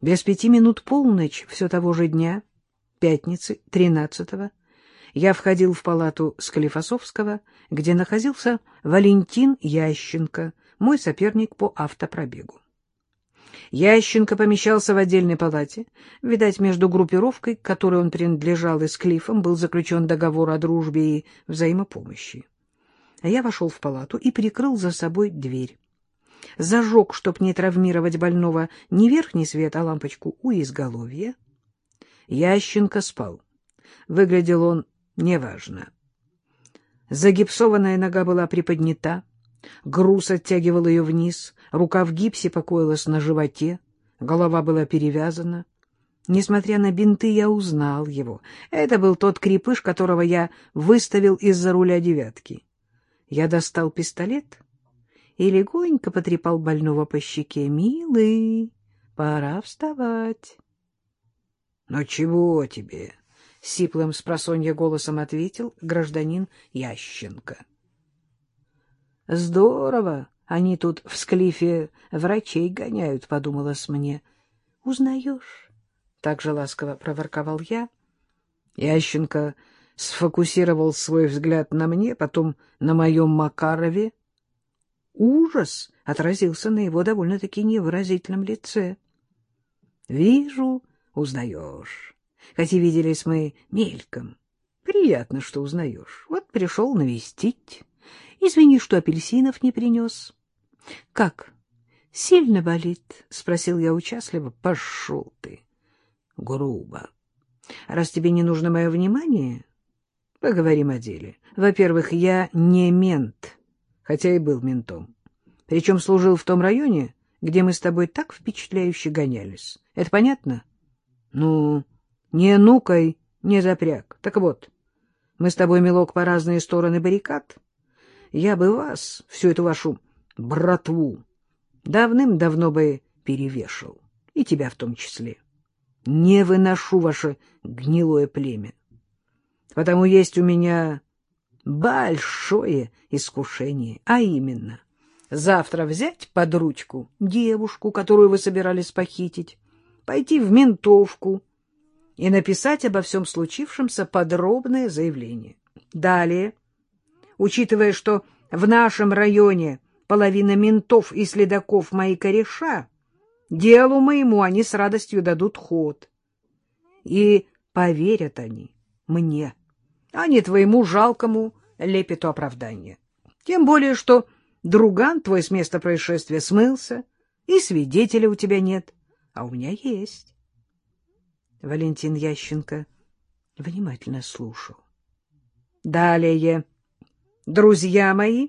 Без 5 минут полночь все того же дня, пятницы, 13-го, я входил в палату Склифосовского, где находился Валентин Ященко, мой соперник по автопробегу. Ященко помещался в отдельной палате. Видать, между группировкой, к которой он принадлежал, и Склифом был заключен договор о дружбе и взаимопомощи. А я вошел в палату и прикрыл за собой дверь. Зажег, чтоб не травмировать больного, не верхний свет, а лампочку у изголовья. Ященко спал. Выглядел он неважно. Загипсованная нога была приподнята, груз оттягивал ее вниз, рука в гипсе покоилась на животе, голова была перевязана. Несмотря на бинты, я узнал его. Это был тот крепыш, которого я выставил из-за руля девятки. Я достал пистолет и легонько потрепал больного по щеке. «Милый, пора вставать». «Но чего тебе?» — сиплым спросонья голосом ответил гражданин Ященко. «Здорово, они тут в Склифе врачей гоняют», — подумалось мне. «Узнаешь?» — так же ласково проворковал я. Ященко сфокусировал свой взгляд на мне, потом на моем Макарове. Ужас отразился на его довольно-таки невыразительном лице. «Вижу, узнаешь. Хотя виделись мы мельком. Приятно, что узнаешь. Вот пришел навестить. Извини, что апельсинов не принес». «Как? Сильно болит?» — спросил я участливо. «Пошел ты». Грубо. «Раз тебе не нужно мое внимание, поговорим о деле. Во-первых, я не мент, хотя и был ментом. Причем служил в том районе, где мы с тобой так впечатляюще гонялись. Это понятно? Ну, не нукай, не запряг. Так вот, мы с тобой, милок, по разные стороны баррикад. Я бы вас, всю эту вашу братву, давным-давно бы перевешал, и тебя в том числе. Не выношу ваше гнилое племя. Потому есть у меня большое искушение, а именно завтра взять под ручку девушку, которую вы собирались похитить, пойти в ментовку и написать обо всем случившемся подробное заявление. Далее, учитывая, что в нашем районе половина ментов и следаков мои кореша, делу моему они с радостью дадут ход. И поверят они мне, а не твоему жалкому лепету оправдания. Тем более, что друган твой с места происшествия смылся, и свидетеля у тебя нет, а у меня есть. Валентин Ященко внимательно слушал. Далее, друзья мои,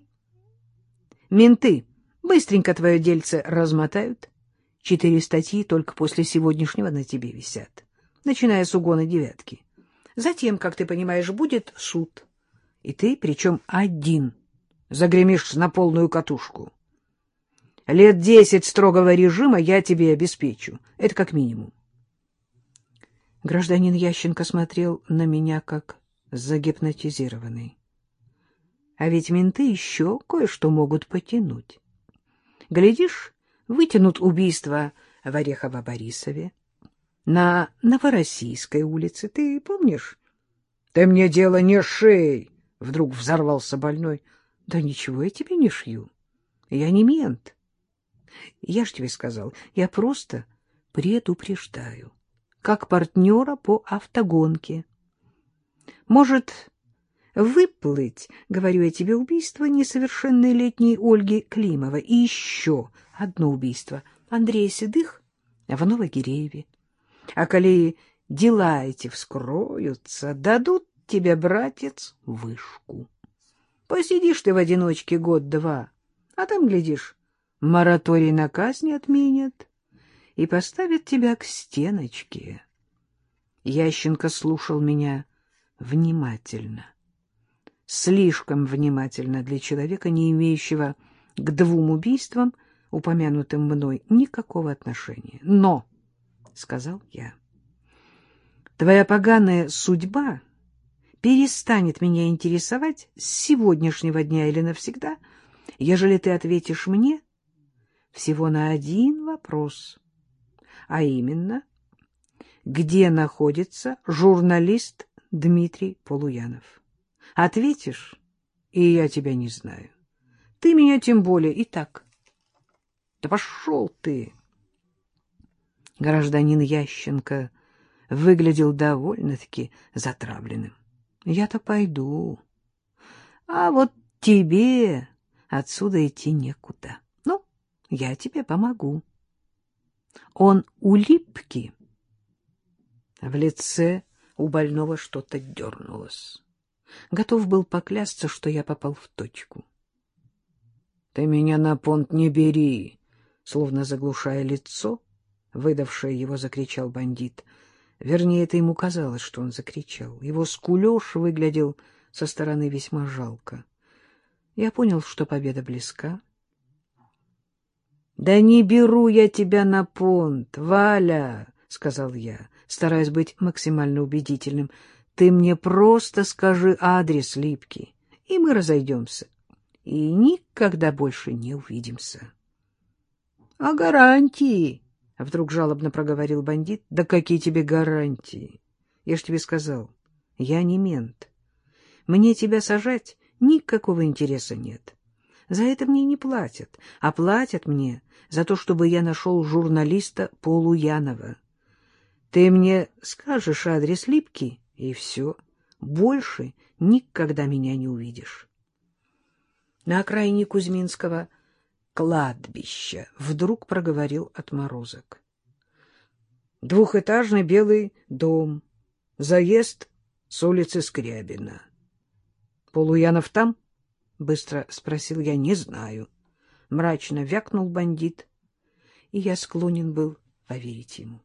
менты быстренько твое дельце размотают. 4 статьи только после сегодняшнего на тебе висят, начиная с угона девятки. Затем, как ты понимаешь, будет суд. И ты, причем один, загремишь на полную катушку. 10 лет строгого режима я тебе обеспечу. Это как минимум. Гражданин Ященко смотрел на меня, как загипнотизированный. А ведь менты еще кое-что могут потянуть. Глядишь, вытянут убийство в Орехово-Борисове, на Новороссийской улице. Ты помнишь? — Ты мне дело не шей! — вдруг взорвался больной. — Да ничего я тебе не шью. Я не мент. Я ж тебе сказал, я просто предупреждаю, как партнера по автогонке. Может выплыть, говорю я тебе, убийство несовершенной летней Ольги Климовой и еще одно убийство Андрея Седых в Новогирееве. А коли дела эти вскроются, дадут тебе, братец, вышку. Посидишь ты в одиночке год-два, а там, глядишь, мораторий на казнь отменят и поставят тебя к стеночке. Ященко слушал меня внимательно, слишком внимательно для человека, не имеющего к 2 убийствам, упомянутым мной, никакого отношения. Но, — сказал я, — твоя поганая судьба перестанет меня интересовать с сегодняшнего дня или навсегда, ежели ты ответишь мне всего на один вопрос. а именно, где находится журналист Дмитрий Полуянов. Ответишь, и я тебя не знаю. Ты меня тем более и так. Да пошел ты! Гражданин Ященко выглядел довольно-таки затравленным. Я-то пойду. А вот тебе отсюда идти некуда. Ну, я тебе помогу. Он у Липки. В лице у больного что-то дернулось. Готов был поклясться, что я попал в точку. — Ты меня на понт не бери! — словно заглушая лицо, выдавшее его, закричал бандит. Вернее, это ему казалось, что он закричал. Его скулеж выглядел со стороны весьма жалко. Я понял, что победа близка. — Да не беру я тебя на понт, Валя! — сказал я, стараясь быть максимально убедительным. — Ты мне просто скажи адрес Липки, и мы разойдемся, и никогда больше не увидимся. — А гарантии? — вдруг жалобно проговорил бандит. — Да какие тебе гарантии? Я ж тебе сказал, я не мент. Мне тебя сажать никакого интереса нет. За это мне не платят, а платят мне за то, чтобы я нашел журналиста Полуянова. Ты мне скажешь адрес Липки, и все. Больше никогда меня не увидишь. На окраине Кузьминского кладбища вдруг проговорил отморозок. Двухэтажный белый дом, заезд с улицы Скрябина. Полуянов там? — быстро спросил я. — Не знаю. Мрачно вякнул бандит, и я склонен был поверить ему.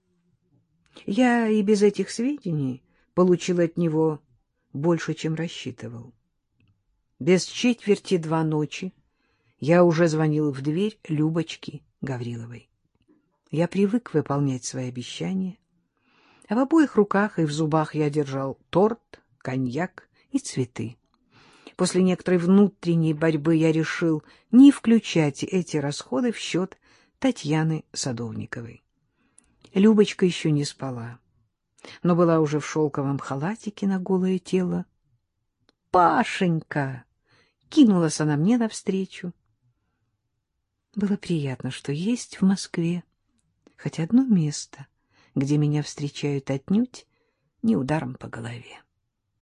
Я и без этих сведений получил от него больше, чем рассчитывал. Без четверти 2 ночи я уже звонил в дверь Любочки Гавриловой. Я привык выполнять свои обещания, а в обоих руках и в зубах я держал торт, коньяк и цветы. После некоторой внутренней борьбы я решил не включать эти расходы в счет Татьяны Садовниковой. Любочка еще не спала, но была уже в шелковом халатике на голое тело. «Пашенька!» — кинулась она мне навстречу. Было приятно, что есть в Москве хоть одно место, где меня встречают отнюдь не ударом по голове.